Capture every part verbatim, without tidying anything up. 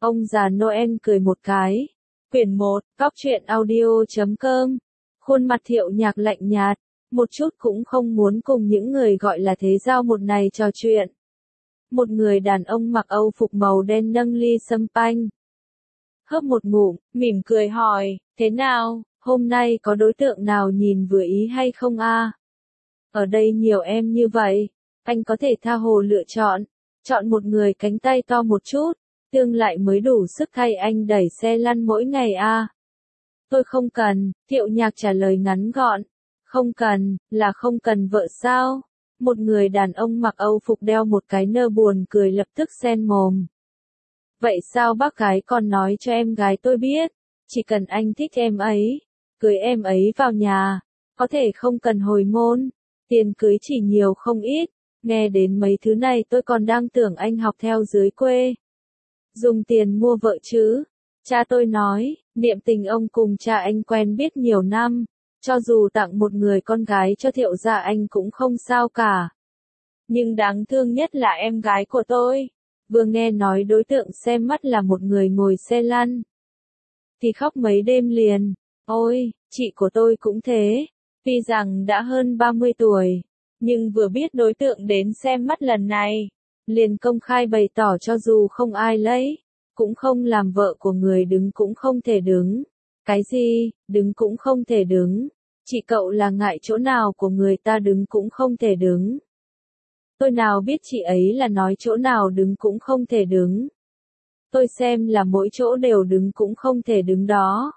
Ông già Noel cười một cái. Quyển một, Góc truyện audio chấm com. Khuôn mặt Thiệu Nhạc lạnh nhạt, một chút cũng không muốn cùng những người gọi là thế giao một này trò chuyện. Một người đàn ông mặc âu phục màu đen nâng ly sâm panh. Hớp một ngụm, mỉm cười hỏi, thế nào, hôm nay có đối tượng nào nhìn vừa ý hay không a? Ở đây nhiều em như vậy, anh có thể tha hồ lựa chọn, chọn một người cánh tay to một chút, tương lại mới đủ sức thay anh đẩy xe lăn mỗi ngày a. Tôi không cần, Thiệu Nhạc trả lời ngắn gọn. Không cần, là không cần vợ sao? Một người đàn ông mặc âu phục đeo một cái nơ buồn cười lập tức xen mồm. Vậy sao bác gái còn nói cho em gái tôi biết, chỉ cần anh thích em ấy, cưới em ấy vào nhà, có thể không cần hồi môn, tiền cưới chỉ nhiều không ít, nghe đến mấy thứ này tôi còn đang tưởng anh học theo dưới quê. Dùng tiền mua vợ chứ, cha tôi nói, niệm tình ông cùng cha anh quen biết nhiều năm, cho dù tặng một người con gái cho Thiệu gia anh cũng không sao cả. Nhưng đáng thương nhất là em gái của tôi. Vừa nghe nói đối tượng xem mắt là một người ngồi xe lăn, thì khóc mấy đêm liền. Ôi, chị của tôi cũng thế, tuy rằng đã hơn ba mươi tuổi, nhưng vừa biết đối tượng đến xem mắt lần này, liền công khai bày tỏ cho dù không ai lấy, cũng không làm vợ của người đứng cũng không thể đứng. Cái gì, đứng cũng không thể đứng, chị cậu là ngại chỗ nào của người ta đứng cũng không thể đứng. Tôi nào biết chị ấy là nói chỗ nào đứng cũng không thể đứng. Tôi xem là mỗi chỗ đều đứng cũng không thể đứng đó.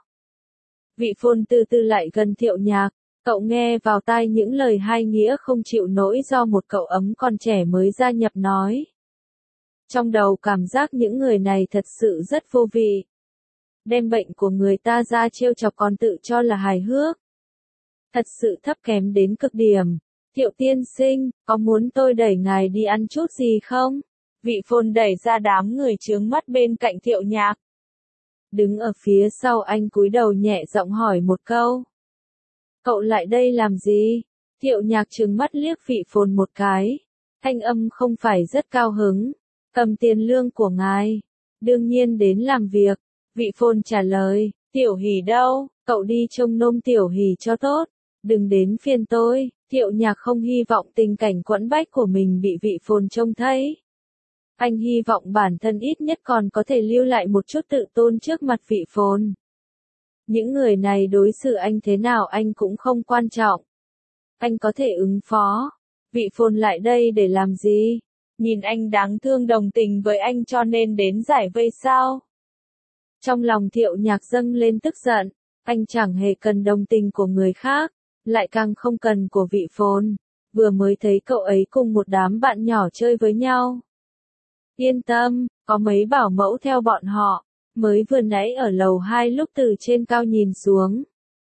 Vị Phồn từ từ lại gần Thiệu Nhạc, cậu nghe vào tai những lời hai nghĩa không chịu nổi do một cậu ấm còn trẻ mới gia nhập nói. Trong đầu cảm giác những người này thật sự rất vô vị. Đem bệnh của người ta ra trêu chọc còn tự cho là hài hước. Thật sự thấp kém đến cực điểm. Thiệu tiên sinh, có muốn tôi đẩy ngài đi ăn chút gì không? Vị Phồn đẩy ra đám người chướng mắt bên cạnh Thiệu Nhạc. Đứng ở phía sau anh cúi đầu nhẹ giọng hỏi một câu. Cậu lại đây làm gì? Thiệu Nhạc trừng mắt liếc vị Phồn một cái. Thanh âm không phải rất cao hứng. Cầm tiền lương của ngài. Đương nhiên đến làm việc. Vị Phồn trả lời. Tiểu Hỷ đâu? Cậu đi trông nom Tiểu Hỷ cho tốt. Đừng đến phiền tôi. Thiệu Nhạc không hy vọng tình cảnh quẫn bách của mình bị vị Phồn trông thấy. Anh hy vọng bản thân ít nhất còn có thể lưu lại một chút tự tôn trước mặt vị Phồn. Những người này đối xử anh thế nào anh cũng không quan trọng. Anh có thể ứng phó. Vị Phồn lại đây để làm gì? Nhìn anh đáng thương đồng tình với anh cho nên đến giải vây sao? Trong lòng Thiệu Nhạc dâng lên tức giận. Anh chẳng hề cần đồng tình của người khác, lại càng không cần của vị Phồn. Vừa mới thấy cậu ấy cùng một đám bạn nhỏ chơi với nhau. Yên tâm, có mấy bảo mẫu theo bọn họ, mới vừa nãy ở lầu hai lúc từ trên cao nhìn xuống.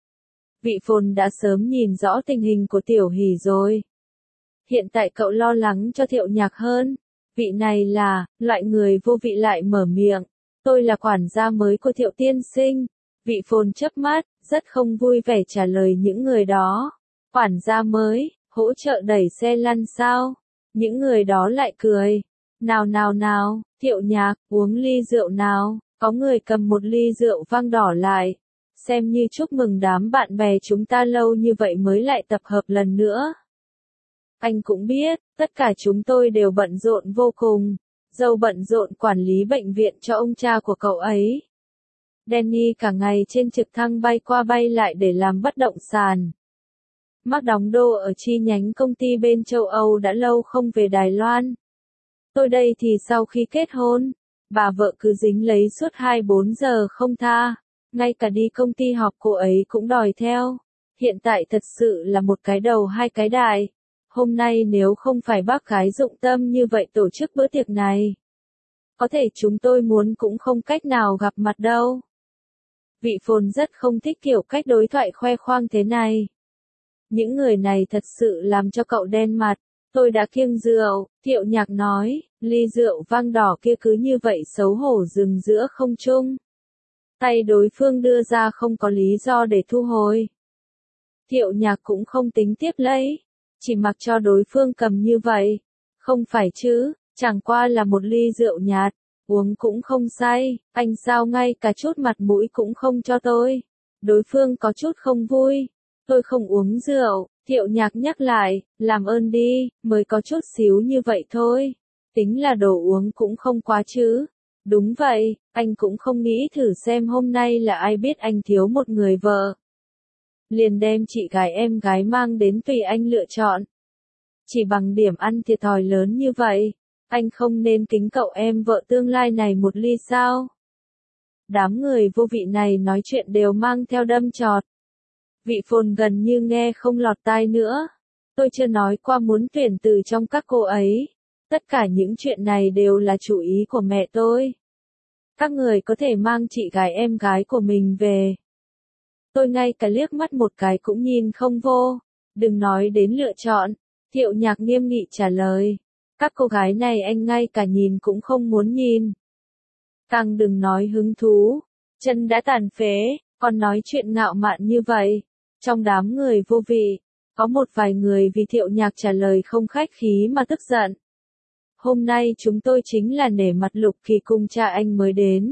Vị Phồn đã sớm nhìn rõ tình hình của Tiểu Hỷ rồi. Hiện tại cậu lo lắng cho Thiệu Nhạc hơn. Vị này là, loại người vô vị lại mở miệng. Tôi là quản gia mới của Thiệu tiên sinh. Vị Phồn chớp mắt, rất không vui vẻ trả lời những người đó. Quản gia mới, hỗ trợ đẩy xe lăn sao? Những người đó lại cười. Nào nào nào, Thiệu Nhạc, uống ly rượu nào, có người cầm một ly rượu vang đỏ lại. Xem như chúc mừng đám bạn bè chúng ta lâu như vậy mới lại tập hợp lần nữa. Anh cũng biết, tất cả chúng tôi đều bận rộn vô cùng. Dâu bận rộn quản lý bệnh viện cho ông cha của cậu ấy. Danny cả ngày trên trực thăng bay qua bay lại để làm bất động sản. Mark đóng đô ở chi nhánh công ty bên châu Âu đã lâu không về Đài Loan. Tôi đây thì sau khi kết hôn, bà vợ cứ dính lấy suốt hai mươi bốn giờ không tha, ngay cả đi công ty họp cô ấy cũng đòi theo. Hiện tại thật sự là một cái đầu hai cái đại. Hôm nay nếu không phải bác gái dụng tâm như vậy tổ chức bữa tiệc này, có thể chúng tôi muốn cũng không cách nào gặp mặt đâu. Vị Phồn rất không thích kiểu cách đối thoại khoe khoang thế này. Những người này thật sự làm cho cậu đen mặt. Tôi đã kiêng rượu, Thiệu Nhạc nói, ly rượu vang đỏ kia cứ như vậy xấu hổ dừng giữa không trung. Tay đối phương đưa ra không có lý do để thu hồi. Thiệu Nhạc cũng không tính tiếp lấy, chỉ mặc cho đối phương cầm như vậy. Không phải chứ, chẳng qua là một ly rượu nhạt, Uống cũng không say, anh sao ngay cả chút mặt mũi cũng không cho tôi. Đối phương có chút không vui. Tôi không uống rượu, Thiệu Nhạc nhắc lại, làm ơn đi, mới có chút xíu như vậy thôi. Tính là đồ uống cũng không quá chứ. Đúng vậy, anh cũng không nghĩ thử xem hôm nay là ai biết anh thiếu một người vợ. Liền đem chị gái em gái mang đến tùy anh lựa chọn. Chỉ bằng điểm ăn thiệt thòi lớn như vậy, anh không nên kính cậu em vợ tương lai này một ly sao? Đám người vô vị này nói chuyện đều mang theo đâm chọt. Vị Phồn gần như nghe không lọt tai nữa. Tôi chưa nói qua muốn tuyển từ trong các cô ấy. Tất cả những chuyện này đều là chủ ý của mẹ tôi. Các người có thể mang chị gái em gái của mình về. Tôi ngay cả liếc mắt một cái cũng nhìn không vô. Đừng nói đến lựa chọn. Thiệu Nhạc nghiêm nghị trả lời. Các cô gái này anh ngay cả nhìn cũng không muốn nhìn. Càng đừng nói hứng thú. Chân đã tàn phế, còn nói chuyện ngạo mạn như vậy. Trong đám người vô vị, có một vài người vì Thiệu Nhạc trả lời không khách khí mà tức giận. Hôm nay chúng tôi chính là nể mặt Lục Kỳ cùng cha anh mới đến.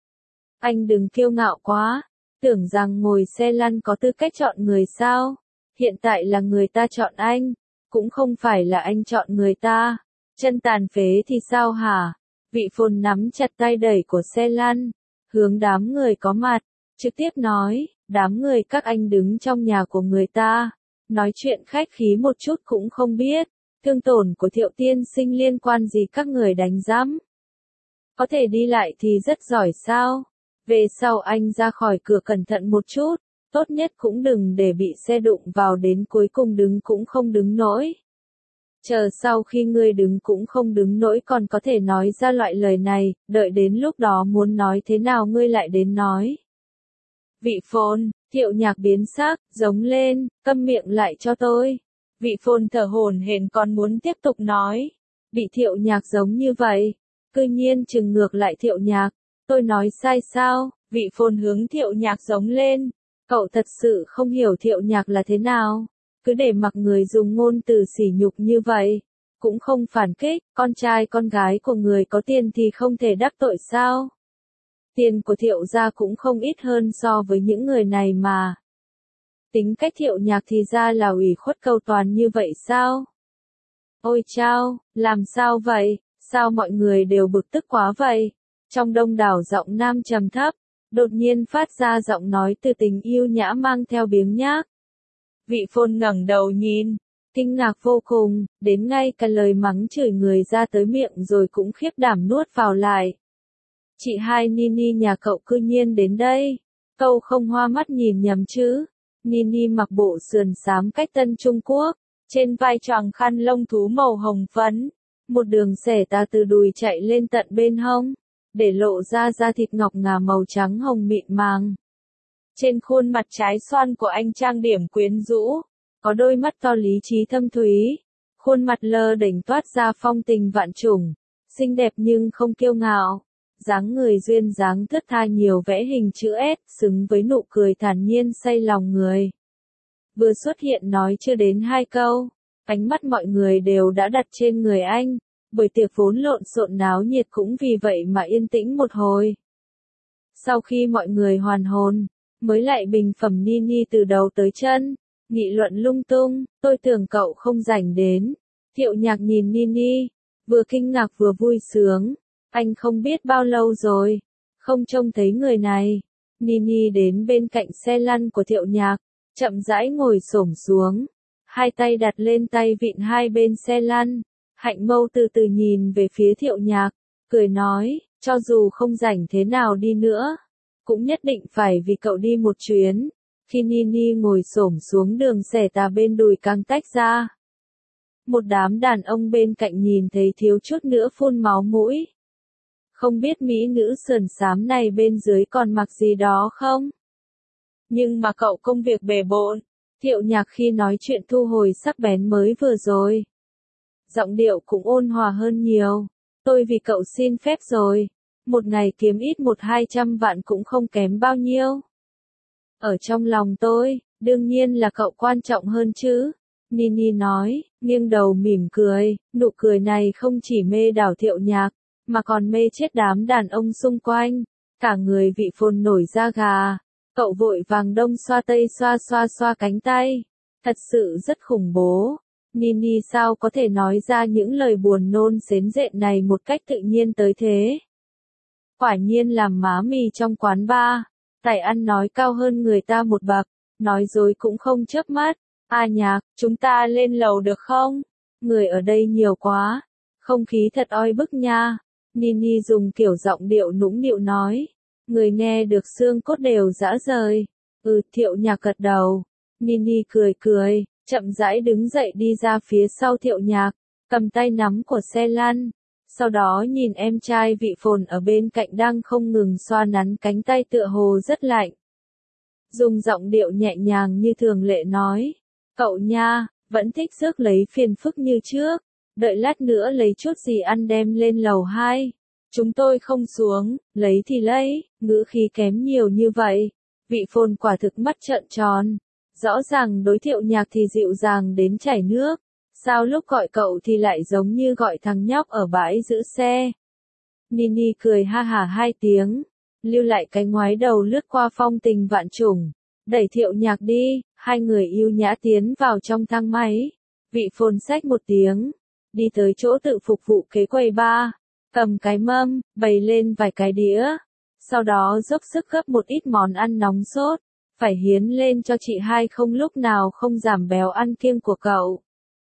Anh đừng kiêu ngạo quá, tưởng rằng ngồi xe lăn có tư cách chọn người sao. Hiện tại là người ta chọn anh, cũng không phải là anh chọn người ta. Chân tàn phế thì sao hả? Vị Phồn nắm chặt tay đẩy của xe lăn, hướng đám người có mặt, trực tiếp nói, đám người các anh đứng trong nhà của người ta, nói chuyện khách khí một chút cũng không biết, thương tổn của Thiệu tiên sinh liên quan gì các người đánh giám. Có thể đi lại thì rất giỏi sao? Về sau anh ra khỏi cửa cẩn thận một chút, tốt nhất cũng đừng để bị xe đụng vào đến cuối cùng đứng cũng không đứng nổi. Chờ sau khi ngươi đứng cũng không đứng nổi còn có thể nói ra loại lời này, đợi đến lúc đó muốn nói thế nào ngươi lại đến nói. Vị Phồn, Thiệu Nhạc biến sắc, giống lên, câm miệng lại cho tôi. Vị Phồn thở hổn hển còn muốn tiếp tục nói. Bị Thiệu Nhạc giống như vậy, cư nhiên trừng ngược lại Thiệu Nhạc. Tôi nói sai sao? Vị Phồn hướng Thiệu Nhạc giống lên. Cậu thật sự không hiểu Thiệu Nhạc là thế nào? Cứ để mặc người dùng ngôn từ sỉ nhục như vậy, cũng không phản kích, con trai con gái của người có tiền thì không thể đắc tội sao? Tiền của Thiệu gia cũng không ít hơn so với những người này mà. Tính cách Thiệu Nhạc thì ra là ủy khuất cầu toàn như vậy sao? Ôi chao, làm sao vậy? Sao mọi người đều bực tức quá vậy? Trong đông đảo giọng nam trầm thấp, đột nhiên phát ra giọng nói từ tình yêu nhã mang theo biếng nhác. Vị Phồn ngẩng đầu nhìn, kinh ngạc vô cùng, đến ngay cả lời mắng chửi người ra tới miệng rồi cũng khiếp đảm nuốt vào lại. Chị hai Nini nhà cậu cư nhiên đến đây, cậu không hoa mắt nhìn nhầm chứ? Nini mặc bộ sườn xám cách tân Trung Quốc, trên vai choàng khăn lông thú màu hồng phấn, một đường xẻ tà từ đùi chạy lên tận bên hông, để lộ ra da thịt ngọc ngà màu trắng hồng mịn màng. Trên khuôn mặt trái xoan của anh trang điểm quyến rũ, có đôi mắt to lý trí thâm thúy, khuôn mặt lơ đỉnh toát ra phong tình vạn trùng, xinh đẹp nhưng không kiêu ngạo, dáng người duyên dáng thướt tha nhiều vẽ hình chữ S, xứng với nụ cười thản nhiên say lòng người. Vừa xuất hiện nói chưa đến hai câu, ánh mắt mọi người đều đã đặt trên người anh, buổi tiệc vốn lộn xộn náo nhiệt cũng vì vậy mà yên tĩnh một hồi. Sau khi mọi người hoàn hồn, mới lại bình phẩm Nini từ đầu tới chân, nghị luận lung tung, tôi tưởng cậu không rảnh đến. Thiệu Nhạc nhìn Nini, vừa kinh ngạc vừa vui sướng, anh không biết bao lâu rồi, không trông thấy người này. Nini đến bên cạnh xe lăn của Thiệu Nhạc, chậm rãi ngồi xổm xuống, hai tay đặt lên tay vịn hai bên xe lăn, hạnh mâu từ từ nhìn về phía Thiệu Nhạc, cười nói, cho dù không rảnh thế nào đi nữa, cũng nhất định phải vì cậu đi một chuyến. Khi Nini ngồi xổm xuống đường xẻ tà bên đùi càng tách ra. Một đám đàn ông bên cạnh nhìn thấy thiếu chút nữa phun máu mũi. Không biết mỹ nữ sườn xám này bên dưới còn mặc gì đó không? Nhưng mà cậu công việc bề bộn. Thiệu Nhạc khi nói chuyện thu hồi sắc bén mới vừa rồi. Giọng điệu cũng ôn hòa hơn nhiều. Tôi vì cậu xin phép rồi. Một ngày kiếm ít một hai trăm vạn cũng không kém bao nhiêu. Ở trong lòng tôi, đương nhiên là cậu quan trọng hơn chứ. Nini nói, nghiêng đầu mỉm cười, nụ cười này không chỉ mê đảo Thiệu Nhạc, mà còn mê chết đám đàn ông xung quanh. Cả người Vị Phồn nổi da gà, cậu vội vàng đông xoa tây xoa xoa xoa cánh tay. Thật sự rất khủng bố. Nini sao có thể nói ra những lời buồn nôn xến rện này một cách tự nhiên tới thế? Quả nhiên làm má mì trong quán bar, tài ăn nói cao hơn người ta một bậc, nói dối cũng không chớp mắt. A Nhạc, chúng ta lên lầu được không? Người ở đây nhiều quá, không khí thật oi bức nha. Nini dùng kiểu giọng điệu nũng nịu nói. Người nghe được xương cốt đều rã rời. Ừ, Thiệu Nhạc gật đầu. Nini cười cười, chậm rãi đứng dậy đi ra phía sau Thiệu Nhạc, cầm tay nắm của xe lăn. Sau đó nhìn em trai Vị Phồn ở bên cạnh đang không ngừng xoa nắn cánh tay tựa hồ rất lạnh. Dùng giọng điệu nhẹ nhàng như thường lệ nói. Cậu nha, vẫn thích rước lấy phiền phức như trước. Đợi lát nữa lấy chút gì ăn đem lên lầu hai. Chúng tôi không xuống, lấy thì lấy, ngữ khí kém nhiều như vậy. Vị Phồn quả thực mắt trợn tròn. Rõ ràng đối Thiệu Nhạc thì dịu dàng đến chảy nước. Sao lúc gọi cậu thì lại giống như gọi thằng nhóc ở bãi giữ xe. Nini cười ha hả hai tiếng, lưu lại cái ngoái đầu lướt qua phong tình vạn trùng, đẩy Thiệu Nhạc đi, hai người yêu nhã tiến vào trong thang máy. Vị Phồn xách một tiếng, đi tới chỗ tự phục vụ kế quầy bar, cầm cái mâm, bày lên vài cái đĩa, sau đó dốc sức gấp một ít món ăn nóng sốt, phải hiến lên cho chị hai không lúc nào không giảm béo ăn kiêng của cậu.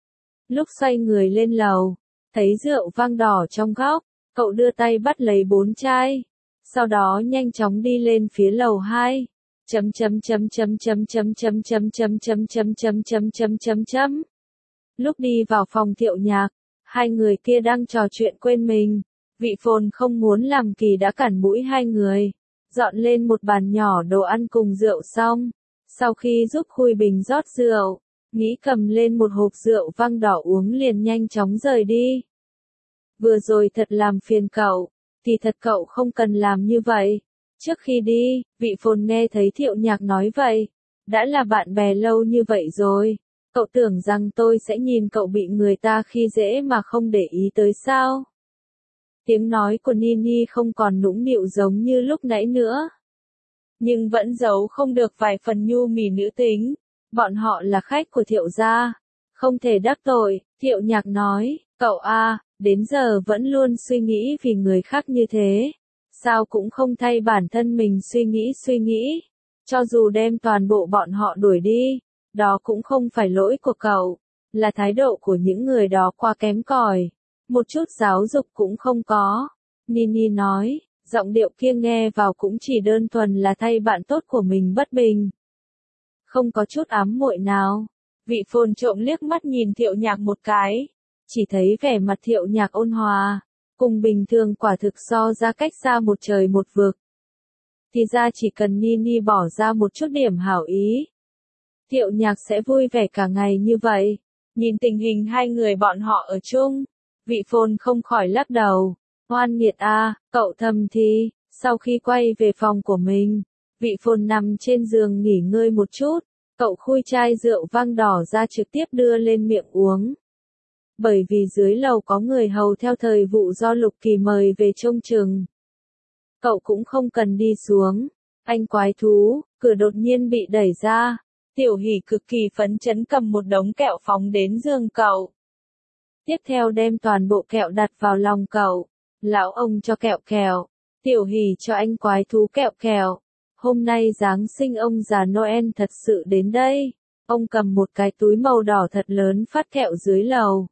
Lúc xoay người lên lầu, thấy rượu vang đỏ trong góc, cậu đưa tay bắt lấy bốn chai, sau đó nhanh chóng đi lên phía lầu hai. Chấm chấm chấm chấm chấm chấm chấm chấm chấm chấm chấm chấm chấm chấm chấm chấm. Lúc đi vào phòng Thiệu Nhạc, hai người kia đang trò chuyện quên mình. Vị Phồn không muốn làm kỳ đã cản mũi hai người, dọn lên một bàn nhỏ đồ ăn cùng rượu xong. Sau khi giúp Khui Bình rót rượu, nghĩ cầm lên một hộp rượu vang đỏ uống liền nhanh chóng rời đi. Vừa rồi thật làm phiền cậu, thì thật cậu không cần làm như vậy. Trước khi đi, Vị Phồn nghe thấy Thiệu Nhạc nói vậy. Đã là bạn bè lâu như vậy rồi, cậu tưởng rằng tôi sẽ nhìn cậu bị người ta khi dễ mà không để ý tới sao? Tiếng nói của Nini không còn nũng nịu giống như lúc nãy nữa, nhưng vẫn giấu không được vài phần nhu mì nữ tính. Bọn họ là khách của Thiệu gia, không thể đắc tội. Thiệu Nhạc nói, cậu a, đến giờ vẫn luôn suy nghĩ vì người khác như thế. Sao cũng không thay bản thân mình suy nghĩ suy nghĩ. Cho dù đem toàn bộ bọn họ đuổi đi, đó cũng không phải lỗi của cậu, là thái độ của những người đó quá kém cỏi, một chút giáo dục cũng không có. Nini nói, giọng điệu kia nghe vào cũng chỉ đơn thuần là thay bạn tốt của mình bất bình. Không có chút ám muội nào. Vị Phồn trộm liếc mắt nhìn Thiệu Nhạc một cái, chỉ thấy vẻ mặt Thiệu Nhạc ôn hòa, cùng bình thường quả thực so ra cách xa một trời một vực. Thì ra chỉ cần Nini bỏ ra một chút điểm hảo ý, Thiệu Nhạc sẽ vui vẻ cả ngày như vậy. Nhìn tình hình hai người bọn họ ở chung, Vị Phồn không khỏi lắc đầu. Oan nghiệt a, cậu thầm thì. Sau khi quay về phòng của mình, Vị Phồn nằm trên giường nghỉ ngơi một chút, cậu khui chai rượu vang đỏ ra trực tiếp đưa lên miệng uống. Bởi vì dưới lầu có người hầu theo thời vụ do Lục Kỳ mời về trông chừng, cậu cũng không cần đi xuống. Anh quái thú, cửa đột nhiên bị đẩy ra. Tiểu Hỷ cực kỳ phấn chấn cầm một đống kẹo phóng đến giường cậu. Tiếp theo đem toàn bộ kẹo đặt vào lòng cậu. Lão ông cho kẹo kẹo. Tiểu Hỷ cho anh quái thú kẹo kẹo. Hôm nay Giáng sinh ông già Noel thật sự đến đây. Ông cầm một cái túi màu đỏ thật lớn phát kẹo dưới lầu.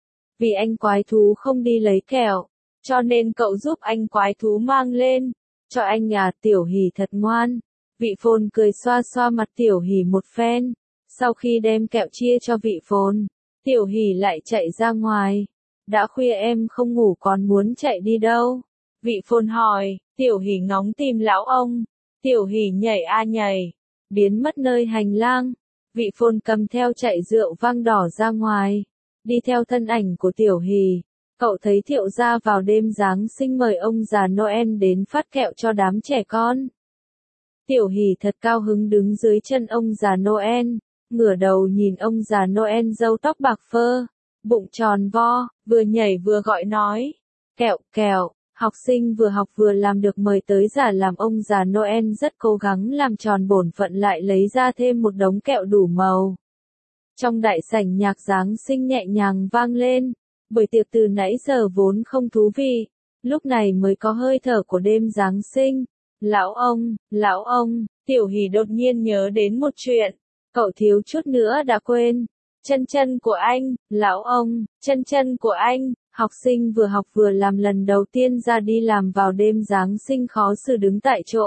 Vì anh quái thú không đi lấy kẹo, cho nên cậu giúp anh quái thú mang lên. Cho anh à, Tiểu Hỷ thật ngoan. Vị Phồn cười xoa xoa mặt Tiểu Hỷ một phen. Sau khi đem kẹo chia cho Vị Phồn, Tiểu Hỷ lại chạy ra ngoài. Đã khuya em không ngủ còn muốn chạy đi đâu? Vị Phồn hỏi. Tiểu Hỷ ngóng tìm lão ông. Tiểu Hỷ nhảy a nhảy, biến mất nơi hành lang. Vị Phồn cầm theo chạy rượu vang đỏ ra ngoài, đi theo thân ảnh của Tiểu Hỷ. Cậu thấy Thiệu gia vào đêm Giáng sinh mời ông già Noel đến phát kẹo cho đám trẻ con. Tiểu Hỷ thật cao hứng đứng dưới chân ông già Noel, ngửa đầu nhìn ông già Noel râu tóc bạc phơ, bụng tròn vo, vừa nhảy vừa gọi nói, kẹo kẹo, Học sinh vừa học vừa làm được mời tới giả làm ông già Noel rất cố gắng làm tròn bổn phận lại lấy ra thêm một đống kẹo đủ màu. Trong đại sảnh nhạc Giáng sinh nhẹ nhàng vang lên, buổi tiệc từ nãy giờ vốn không thú vị, lúc này mới có hơi thở của đêm Giáng sinh. Lão ông, lão ông, Tiểu Hỷ đột nhiên nhớ đến một chuyện, cậu thiếu chút nữa đã quên. Chân chân của anh, lão ông, chân chân của anh, học sinh vừa học vừa làm lần đầu tiên ra đi làm vào đêm Giáng sinh khó xử đứng tại chỗ.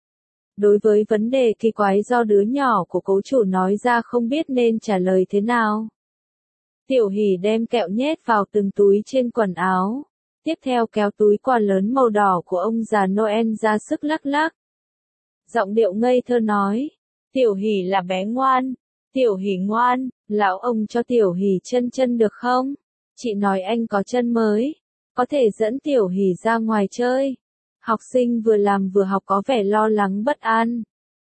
Đối với vấn đề kỳ quái do đứa nhỏ của cố chủ nói ra không biết nên trả lời thế nào. Tiểu Hỷ đem kẹo nhét vào từng túi trên quần áo. Tiếp theo kéo túi quà lớn màu đỏ của ông già Noel ra sức lắc lắc. Giọng điệu ngây thơ nói. Tiểu Hỷ là bé ngoan. Tiểu Hỷ ngoan, lão ông cho Tiểu Hỷ chân chân được không? Chị nói anh có chân mới. Có thể dẫn Tiểu Hỷ ra ngoài chơi. Học sinh vừa làm vừa học có vẻ lo lắng bất an.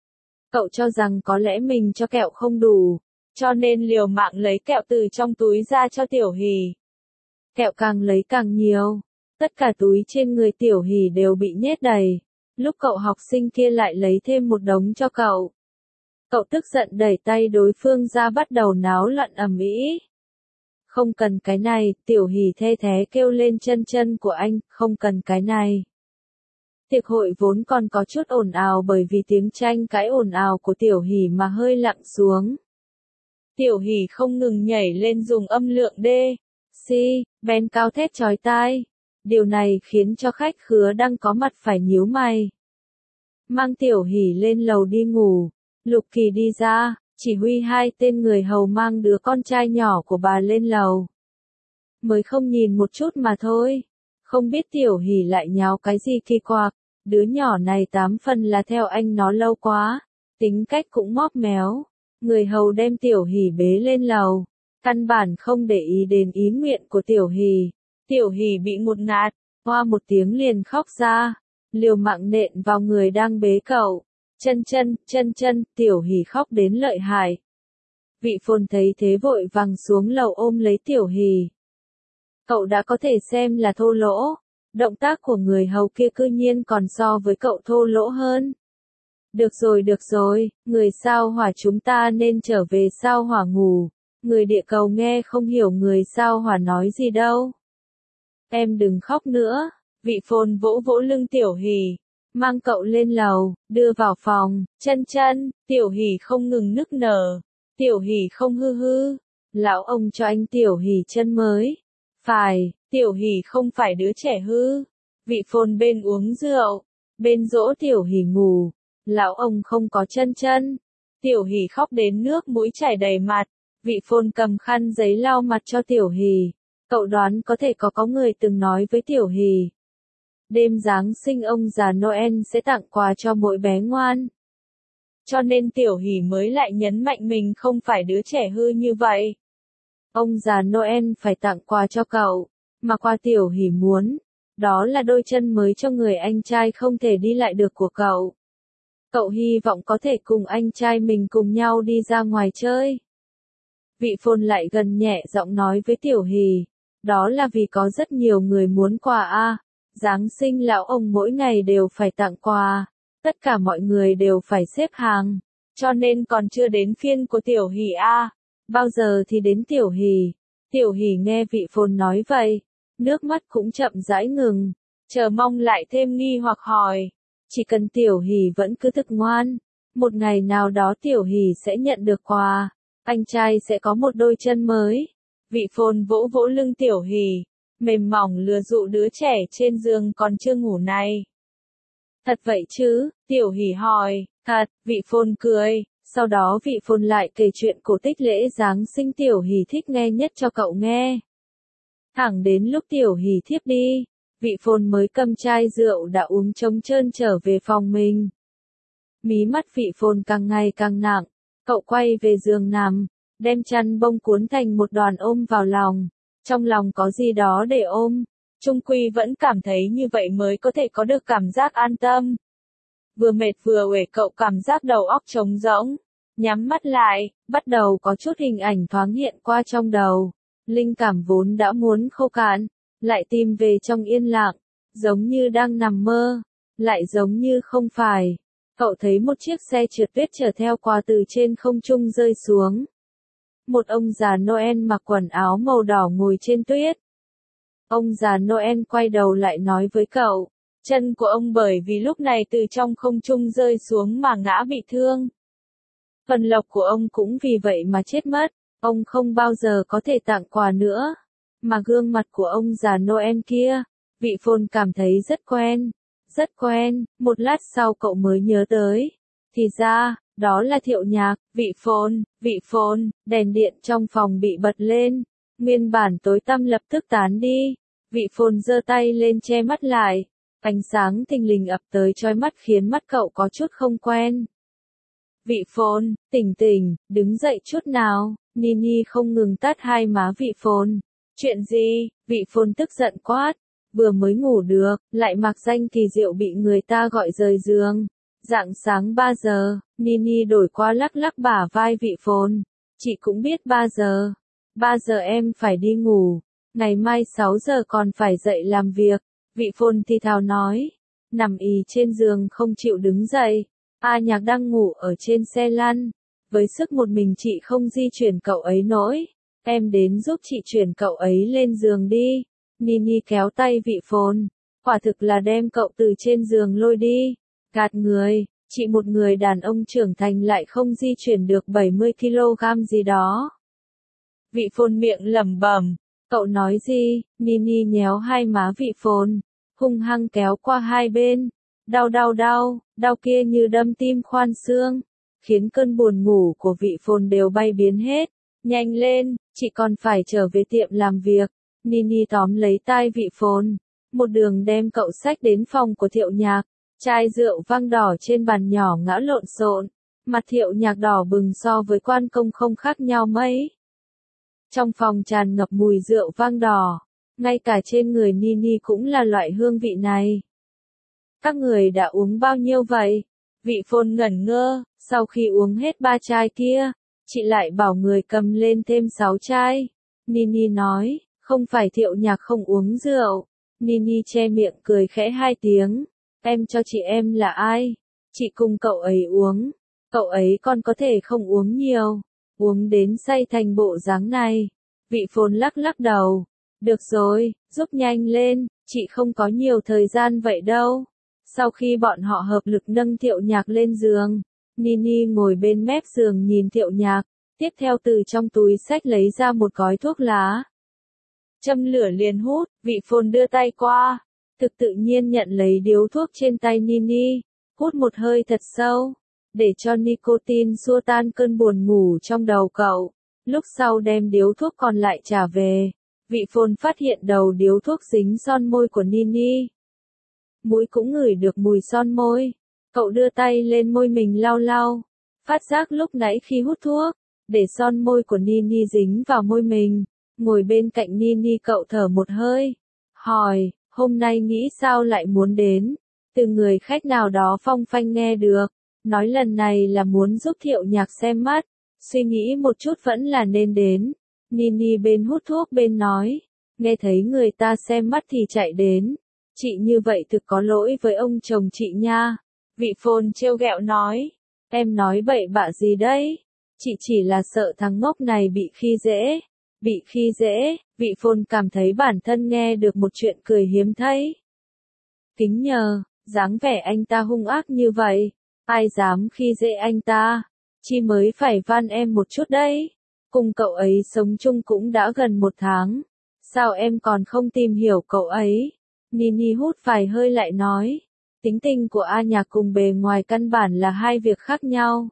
Cậu cho rằng có lẽ mình cho kẹo không đủ, cho nên liều mạng lấy kẹo từ trong túi ra cho Tiểu Hỷ. Kẹo càng lấy càng nhiều, tất cả túi trên người Tiểu Hỷ đều bị nhét đầy. Lúc cậu học sinh kia lại lấy thêm một đống cho cậu. Cậu tức giận đẩy tay đối phương ra bắt đầu náo loạn ầm ĩ. Không cần cái này, Tiểu Hỷ the thé kêu lên chân chân của anh, không cần cái này. Tiệc hội vốn còn có chút ồn ào bởi vì tiếng tranh cãi ồn ào của Tiểu Hỷ mà hơi lặng xuống. Tiểu Hỷ không ngừng nhảy lên dùng âm lượng D, C, bén cao thét chói tai. Điều này khiến cho khách khứa đang có mặt phải nhíu mày. Mang Tiểu Hỷ lên lầu đi ngủ, Lục Kỳ đi ra, chỉ huy hai tên người hầu mang đứa con trai nhỏ của bà lên lầu. Mới không nhìn một chút mà thôi, không biết Tiểu Hỷ lại nháo cái gì kỳ quặc, đứa nhỏ này tám phần là theo anh nó lâu quá, tính cách cũng móp méo. Người hầu đem Tiểu Hỷ bế lên lầu, căn bản không để ý đến ý nguyện của Tiểu Hỷ. Tiểu Hỷ bị ngột ngạt, hoa một tiếng liền khóc ra, liều mạng nện vào người đang bế cậu. Chân chân, chân chân, Tiểu Hỷ khóc đến lợi hại. Vị Phồn thấy thế vội vàng xuống lầu ôm lấy Tiểu Hỷ. Cậu đã có thể xem là thô lỗ, động tác của người hầu kia cư nhiên còn so với cậu thô lỗ hơn. Được rồi được rồi, người sao hỏa chúng ta nên trở về sao hỏa ngủ, người địa cầu nghe không hiểu người sao hỏa nói gì đâu. Em đừng khóc nữa, Vị Phồn vỗ vỗ lưng Tiểu Hỷ, mang cậu lên lầu, đưa vào phòng. Chân chân, Tiểu Hỷ không ngừng nức nở. Tiểu Hỷ không hư hư, lão ông cho anh Tiểu Hỷ chân mới. Phải, Tiểu Hỷ không phải đứa trẻ hư. Vị Phồn bên uống rượu, bên dỗ Tiểu Hỷ ngủ. Lão ông không có chân chân. Tiểu Hỷ khóc đến nước mũi chảy đầy mặt. Vị Phồn cầm khăn giấy lau mặt cho Tiểu Hỷ. Cậu đoán có thể có có người từng nói với Tiểu Hỷ. Đêm Giáng sinh ông già Noel sẽ tặng quà cho mỗi bé ngoan. Cho nên Tiểu Hỷ mới lại nhấn mạnh mình không phải đứa trẻ hư như vậy. Ông già Noel phải tặng quà cho cậu, mà quà Tiểu Hỷ muốn, đó là đôi chân mới cho người anh trai không thể đi lại được của cậu. Cậu hy vọng có thể cùng anh trai mình cùng nhau đi ra ngoài chơi. Vị Phồn lại gần nhẹ giọng nói với Tiểu Hỷ, đó là vì có rất nhiều người muốn quà a. Giáng sinh lão ông mỗi ngày đều phải tặng quà, tất cả mọi người đều phải xếp hàng, cho nên còn chưa đến phiên của Tiểu Hỷ a. Bao giờ thì đến Tiểu Hỷ? Tiểu Hỷ nghe Vị Phồn nói vậy, nước mắt cũng chậm rãi ngừng, chờ mong lại thêm nghi hoặc hỏi. Chỉ cần Tiểu Hỷ vẫn cứ thực ngoan, một ngày nào đó Tiểu Hỷ sẽ nhận được quà, anh trai sẽ có một đôi chân mới. Vị Phồn vỗ vỗ lưng Tiểu Hỷ, mềm mỏng lừa dụ đứa trẻ trên giường còn chưa ngủ này. Thật vậy chứ? Tiểu Hỷ hỏi. Thật, Vị Phồn cười. Sau đó Vị Phồn lại kể chuyện cổ tích lễ Giáng sinh Tiểu Hỷ thích nghe nhất cho cậu nghe. Thẳng đến lúc Tiểu Hỷ thiếp đi, Vị Phồn mới cầm chai rượu đã uống trống trơn trở về phòng mình. Mí mắt Vị Phồn càng ngày càng nặng, cậu quay về giường nằm, đem chăn bông cuốn thành một đoàn ôm vào lòng. Trong lòng có gì đó để ôm, chung quy vẫn cảm thấy như vậy mới có thể có được cảm giác an tâm. Vừa mệt vừa uể cậu cảm giác đầu óc trống rỗng, nhắm mắt lại, bắt đầu có chút hình ảnh thoáng hiện qua trong đầu. Linh cảm vốn đã muốn khô cạn, lại tìm về trong yên lặng. giống như đang nằm mơ, lại giống như không phải. Cậu thấy một chiếc xe trượt tuyết chở theo quà từ trên không trung rơi xuống. Một ông già Noel mặc quần áo màu đỏ ngồi trên tuyết. Ông già Noel quay đầu lại nói với cậu, chân của ông bởi vì lúc này từ trong không trung rơi xuống mà ngã bị thương. Phần lộc của ông cũng vì vậy mà chết mất, ông không bao giờ có thể tặng quà nữa. Mà gương mặt của ông già Noel kia, vị phồn cảm thấy rất quen, rất quen, một lát sau cậu mới nhớ tới. Thì ra, đó là Thiệu Nhạc, vị phồn, vị phồn, đèn điện trong phòng bị bật lên, nguyên bản tối tăm lập tức tán đi. Vị phồn giơ tay lên che mắt lại, ánh sáng thình lình ập tới chói mắt khiến mắt cậu có chút không quen. Vị phồn, tỉnh tỉnh, đứng dậy chút nào, Nini không ngừng tát hai má vị phồn. Chuyện gì? Vị phồn tức giận quát, vừa mới ngủ được, lại mặc danh kỳ diệu bị người ta gọi rời giường. Rạng sáng ba giờ, Nini đổi qua lắc lắc bả vai vị phồn. Chị cũng biết ba giờ. ba giờ em phải đi ngủ. Ngày mai sáu giờ còn phải dậy làm việc. Vị phồn thì thào nói. Nằm ì trên giường không chịu đứng dậy. A Nhạc đang ngủ ở trên xe lăn. Với sức một mình chị không di chuyển cậu ấy nổi. Em đến giúp chị chuyển cậu ấy lên giường đi. Nini kéo tay vị phồn. Quả thực là đem cậu từ trên giường lôi đi. Gạt người, chị một người đàn ông trưởng thành lại không di chuyển được bảy mươi ki lô gam gì đó. Vị phồn miệng lẩm bẩm. Cậu nói gì? Nini nhéo hai má vị phồn, hung hăng kéo qua hai bên. Đau đau đau, đau kia như đâm tim khoan xương, khiến cơn buồn ngủ của vị phồn đều bay biến hết. Nhanh lên, chị còn phải trở về tiệm làm việc. Nini tóm lấy tai vị phồn, một đường đem cậu xách đến phòng của Thiệu Nhạc. Chai rượu vang đỏ trên bàn nhỏ ngã lộn xộn, mặt Thiệu Nhạc đỏ bừng so với quan công không khác nhau mấy. Trong phòng tràn ngập mùi rượu vang đỏ, ngay cả trên người Nini cũng là loại hương vị này. Các người đã uống bao nhiêu vậy? Vị phồn ngẩn ngơ, sau khi uống hết ba chai kia, chị lại bảo người cầm lên thêm sáu chai. Nini nói, không phải Thiệu Nhạc không uống rượu. Nini che miệng cười khẽ hai tiếng. Em cho chị em là ai? Chị cùng cậu ấy uống. Cậu ấy còn có thể không uống nhiều. Uống đến say thành bộ dáng này. Vị phồn lắc lắc đầu. Được rồi, giúp nhanh lên, chị không có nhiều thời gian vậy đâu. Sau khi bọn họ hợp lực nâng Thiệu Nhạc lên giường, Nini ngồi bên mép giường nhìn Thiệu Nhạc, tiếp theo từ trong túi xách lấy ra một gói thuốc lá. Châm lửa liền hút, vị phồn đưa tay qua, thực tự nhiên nhận lấy điếu thuốc trên tay Nini, hút một hơi thật sâu, để cho nicotine xua tan cơn buồn ngủ trong đầu cậu. Lúc sau đem điếu thuốc còn lại trả về, vị phồn phát hiện đầu điếu thuốc dính son môi của Nini. Mũi cũng ngửi được mùi son môi. Cậu đưa tay lên môi mình lau lau. Phát giác lúc nãy khi hút thuốc, để son môi của Nini dính vào môi mình. Ngồi bên cạnh Nini cậu thở một hơi. Hỏi, hôm nay nghĩ sao lại muốn đến? Từ người khách nào đó phong phanh nghe được. Nói lần này là muốn giúp Thiệu Nhạc xem mắt. Suy nghĩ một chút vẫn là nên đến. Nini bên hút thuốc bên nói. Nghe thấy người ta xem mắt thì chạy đến. Chị như vậy thực có lỗi với ông chồng chị nha. Vị phồn trêu ghẹo nói. Em nói bậy bạ gì đấy? Chị chỉ là sợ thằng ngốc này bị khi dễ. Bị khi dễ, vị phồn cảm thấy bản thân nghe được một chuyện cười hiếm thấy. Kính nhờ, dáng vẻ anh ta hung ác như vậy. Ai dám khi dễ anh ta? Chi mới phải van em một chút đấy. Cùng cậu ấy sống chung cũng đã gần một tháng. Sao em còn không tìm hiểu cậu ấy? Nini hút vài hơi lại nói. Tính tình của A Nhạc cùng bề ngoài căn bản là hai việc khác nhau.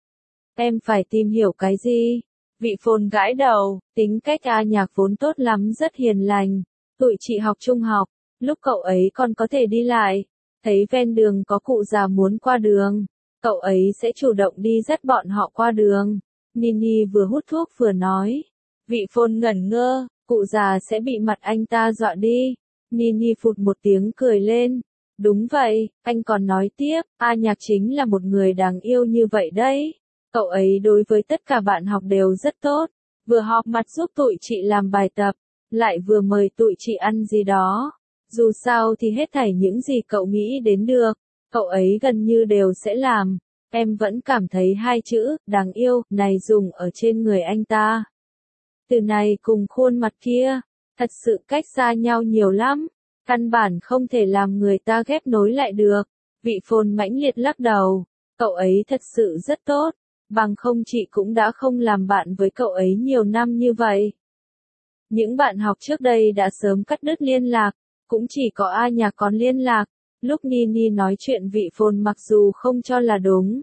Em phải tìm hiểu cái gì? Vị phồn gãi đầu, tính cách A Nhạc vốn tốt lắm, rất hiền lành. Tụi chị học trung học, lúc cậu ấy còn có thể đi lại, thấy ven đường có cụ già muốn qua đường, cậu ấy sẽ chủ động đi dắt bọn họ qua đường. Nini vừa hút thuốc vừa nói. Vị phồn ngẩn ngơ, cụ già sẽ bị mặt anh ta dọa đi. Nini phụt một tiếng cười lên. Đúng vậy, anh còn nói tiếp, A Nhạc chính là một người đáng yêu như vậy đấy. Cậu ấy đối với tất cả bạn học đều rất tốt, vừa họp mặt giúp tụi chị làm bài tập, lại vừa mời tụi chị ăn gì đó. Dù sao thì hết thảy những gì cậu nghĩ đến được, cậu ấy gần như đều sẽ làm. Em vẫn cảm thấy hai chữ, đáng yêu, này dùng ở trên người anh ta. Từ này cùng khuôn mặt kia, thật sự cách xa nhau nhiều lắm, căn bản không thể làm người ta ghép nối lại được. Vị Phồn mãnh liệt lắc đầu, cậu ấy thật sự rất tốt, bằng không chị cũng đã không làm bạn với cậu ấy nhiều năm như vậy. Những bạn học trước đây đã sớm cắt đứt liên lạc, cũng chỉ có A Nhạc còn liên lạc. Lúc Nini nói chuyện Vị Phồn mặc dù không cho là đúng,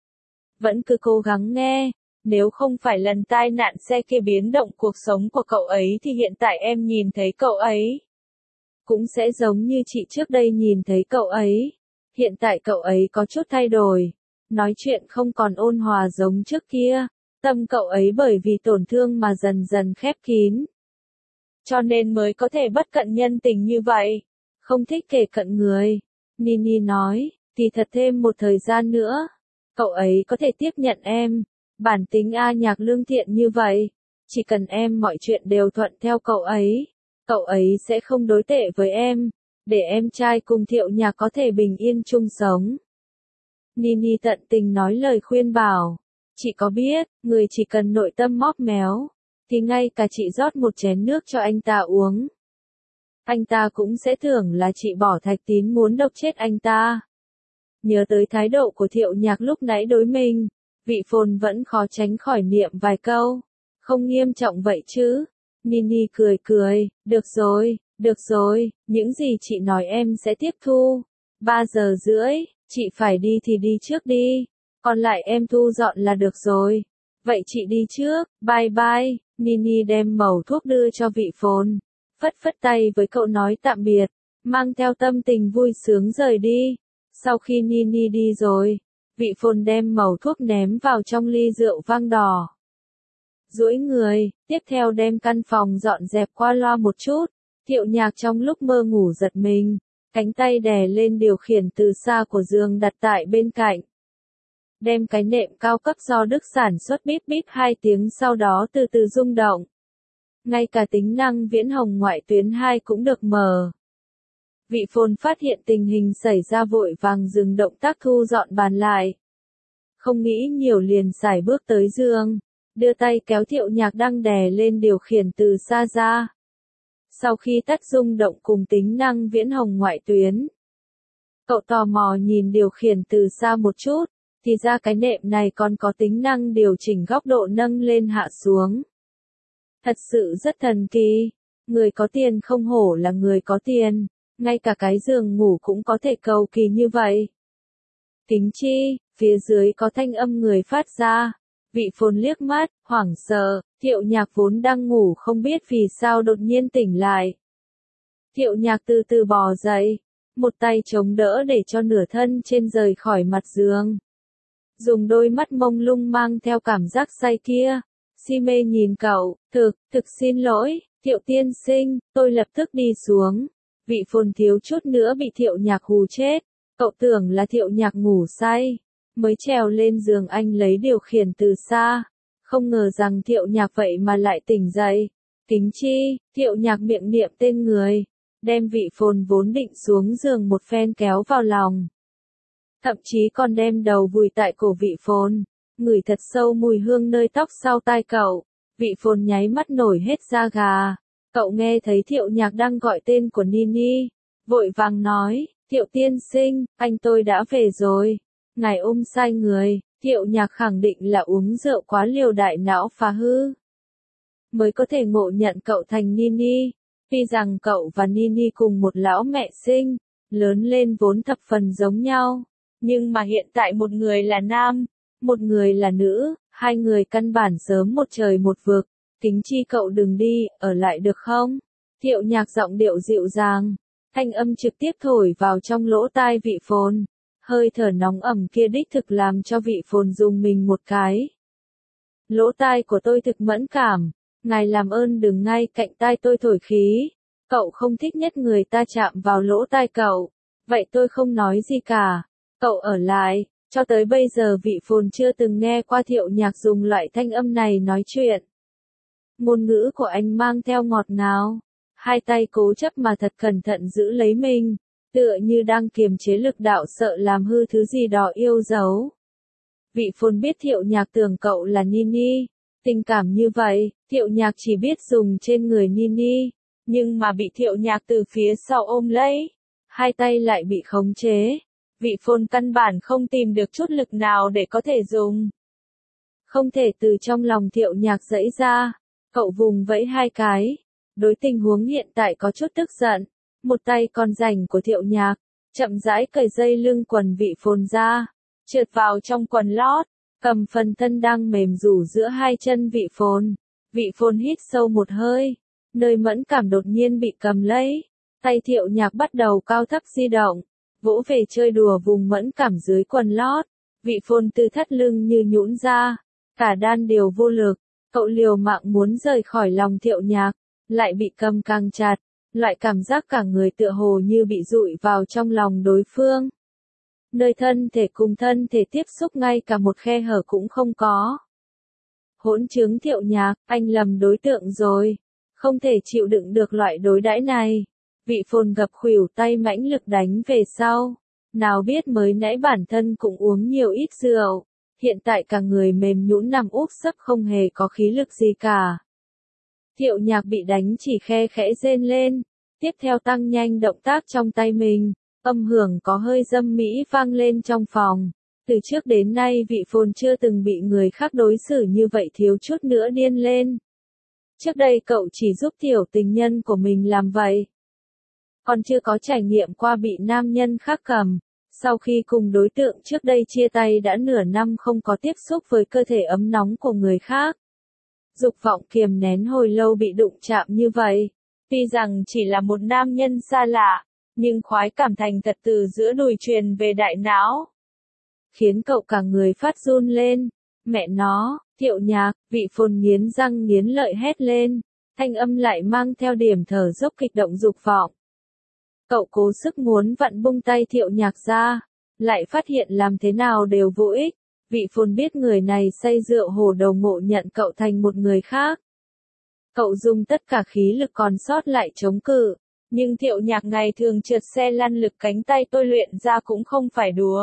vẫn cứ cố gắng nghe. Nếu không phải lần tai nạn xe kia biến động cuộc sống của cậu ấy thì hiện tại em nhìn thấy cậu ấy cũng sẽ giống như chị trước đây nhìn thấy cậu ấy. Hiện tại cậu ấy có chút thay đổi, nói chuyện không còn ôn hòa giống trước kia, tâm cậu ấy bởi vì tổn thương mà dần dần khép kín. Cho nên mới có thể bất cận nhân tình như vậy, không thích kể cận người. Nini nói, thì thật thêm một thời gian nữa, cậu ấy có thể tiếp nhận em. Bản tính A Nhạc lương thiện như vậy, chỉ cần em mọi chuyện đều thuận theo cậu ấy, cậu ấy sẽ không đối tệ với em, để em trai cùng Thiệu Nhạc có thể bình yên chung sống. Nini tận tình nói lời khuyên bảo, chị có biết, người chỉ cần nội tâm móp méo, thì ngay cả chị rót một chén nước cho anh ta uống, anh ta cũng sẽ tưởng là chị bỏ thạch tín muốn độc chết anh ta. Nhớ tới thái độ của Thiệu Nhạc lúc nãy đối mình, Vị Phồn vẫn khó tránh khỏi niệm vài câu, không nghiêm trọng vậy chứ. Nini cười cười, được rồi, được rồi, những gì chị nói em sẽ tiếp thu. Ba giờ rưỡi, chị phải đi thì đi trước đi, còn lại em thu dọn là được rồi. Vậy chị đi trước, bye bye. Nini đem mẩu thuốc đưa cho Vị Phồn, phất phất tay với cậu nói tạm biệt, mang theo tâm tình vui sướng rời đi. Sau khi Nini đi rồi, Vị Phồn đem mẩu thuốc ném vào trong ly rượu vang đỏ. Duỗi người, tiếp theo đem căn phòng dọn dẹp qua loa một chút. Thiệu Nhạc trong lúc mơ ngủ giật mình, cánh tay đè lên điều khiển từ xa của giường đặt tại bên cạnh. Đem cái nệm cao cấp do Đức sản xuất bíp bíp hai tiếng sau đó từ từ rung động. Ngay cả tính năng viễn hồng ngoại tuyến hai cũng được mở. Vị Phồn phát hiện tình hình xảy ra vội vàng dừng động tác thu dọn bàn lại. Không nghĩ nhiều liền sải bước tới giường, đưa tay kéo Thiệu Nhạc đang đè lên điều khiển từ xa ra. Sau khi tắt rung động cùng tính năng viễn hồng ngoại tuyến, cậu tò mò nhìn điều khiển từ xa một chút, thì ra cái nệm này còn có tính năng điều chỉnh góc độ nâng lên hạ xuống. Thật sự rất thần kỳ, người có tiền không hổ là người có tiền, ngay cả cái giường ngủ cũng có thể cầu kỳ như vậy. Kính chi, phía dưới có thanh âm người phát ra. Vị Phồn liếc mắt, hoảng sợ, Thiệu Nhạc vốn đang ngủ không biết vì sao đột nhiên tỉnh lại. Thiệu Nhạc từ từ bò dậy, một tay chống đỡ để cho nửa thân trên rời khỏi mặt giường. Dùng đôi mắt mông lung mang theo cảm giác say kia, si mê nhìn cậu, thực, thực xin lỗi, Thiệu tiên sinh, tôi lập tức đi xuống. Vị Phồn thiếu chút nữa bị Thiệu Nhạc hù chết, cậu tưởng là Thiệu Nhạc ngủ say, mới trèo lên giường anh lấy điều khiển từ xa, không ngờ rằng Thiệu Nhạc vậy mà lại tỉnh dậy. Kính chi, Thiệu Nhạc miệng niệm tên người, đem Vị Phồn vốn định xuống giường một phen kéo vào lòng. Thậm chí còn đem đầu vùi tại cổ Vị Phồn, ngửi thật sâu mùi hương nơi tóc sau tai cậu. Vị Phồn nháy mắt nổi hết da gà. Cậu nghe thấy Thiệu Nhạc đang gọi tên của Nini, vội vàng nói, Thiệu tiên sinh, anh tôi đã về rồi. Ngài ôm sai người. Thiệu Nhạc khẳng định là uống rượu quá liều đại não phá hư, mới có thể ngộ nhận cậu thành Nini. Tuy rằng cậu và Nini cùng một lão mẹ sinh, lớn lên vốn thập phần giống nhau, nhưng mà hiện tại một người là nam, một người là nữ, hai người căn bản sớm một trời một vực. Kính chi cậu đừng đi, ở lại được không? Thiệu Nhạc giọng điệu dịu dàng, thanh âm trực tiếp thổi vào trong lỗ tai Vị Phồn. Hơi thở nóng ẩm kia đích thực làm cho Vị Phồn dùng mình một cái. Lỗ tai của tôi thực mẫn cảm, ngài làm ơn đừng ngay cạnh tai tôi thổi khí. Cậu không thích nhất người ta chạm vào lỗ tai cậu. Vậy tôi không nói gì cả. Cậu ở lại. Cho tới bây giờ Vị Phồn chưa từng nghe qua Thiệu Nhạc dùng loại thanh âm này nói chuyện. Ngôn ngữ của anh mang theo ngọt ngào, hai tay cố chấp mà thật cẩn thận giữ lấy mình, tựa như đang kiềm chế lực đạo sợ làm hư thứ gì đó yêu dấu. Vị Phồn biết Thiệu Nhạc tưởng cậu là Nini, tình cảm như vậy, Thiệu Nhạc chỉ biết dùng trên người Nini, nhưng mà bị Thiệu Nhạc từ phía sau ôm lấy, hai tay lại bị khống chế. Vị Phồn căn bản không tìm được chút lực nào để có thể dùng. Không thể từ trong lòng Thiệu Nhạc giãy ra, cậu vùng vẫy hai cái. Đối tình huống hiện tại có chút tức giận, một tay còn rảnh của Thiệu Nhạc, chậm rãi cởi dây lưng quần Vị Phồn ra, trượt vào trong quần lót, cầm phần thân đang mềm rủ giữa hai chân Vị Phồn. Vị Phồn hít sâu một hơi, nơi mẫn cảm đột nhiên bị cầm lấy, tay Thiệu Nhạc bắt đầu cao thấp di động, vỗ về chơi đùa vùng mẫn cảm dưới quần lót. Vị Phồn từ thắt lưng như nhũn ra, cả đan điều vô lực, cậu liều mạng muốn rời khỏi lòng Thiệu Nhạc, lại bị cầm càng chặt, loại cảm giác cả người tựa hồ như bị dụi vào trong lòng đối phương. Nơi thân thể cùng thân thể tiếp xúc ngay cả một khe hở cũng không có. Hỗn chứng Thiệu Nhạc, anh lầm đối tượng rồi, không thể chịu đựng được loại đối đãi này. Vị Phồn gập khuỷu tay mãnh lực đánh về sau, nào biết mới nãy bản thân cũng uống nhiều ít rượu, hiện tại cả người mềm nhũn nằm úp sấp không hề có khí lực gì cả. Thiệu Nhạc bị đánh chỉ khe khẽ rên lên, tiếp theo tăng nhanh động tác trong tay mình, âm hưởng có hơi dâm mỹ vang lên trong phòng. Từ trước đến nay Vị Phồn chưa từng bị người khác đối xử như vậy, thiếu chút nữa điên lên. Trước đây cậu chỉ giúp tiểu tình nhân của mình làm vậy, còn chưa có trải nghiệm qua bị nam nhân khác cầm. Sau khi cùng đối tượng trước đây chia tay đã nửa năm không có tiếp xúc với cơ thể ấm nóng của người khác. Dục vọng kiềm nén hồi lâu bị đụng chạm như vậy. Tuy rằng chỉ là một nam nhân xa lạ, nhưng khoái cảm thành thật từ giữa đùi truyền về đại não, khiến cậu cả người phát run lên. Mẹ nó, Thiệu Nhạc, Vị Phồn nghiến răng nghiến lợi hét lên, thanh âm lại mang theo điểm thở dốc kịch động dục vọng. Cậu cố sức muốn vặn bung tay Thiệu Nhạc ra, lại phát hiện làm thế nào đều vô ích. Vị Phồn biết người này say rượu hồ đầu ngộ nhận cậu thành một người khác. Cậu dùng tất cả khí lực còn sót lại chống cự, nhưng Thiệu Nhạc ngày thường trượt xe lăn lực cánh tay tôi luyện ra cũng không phải đùa.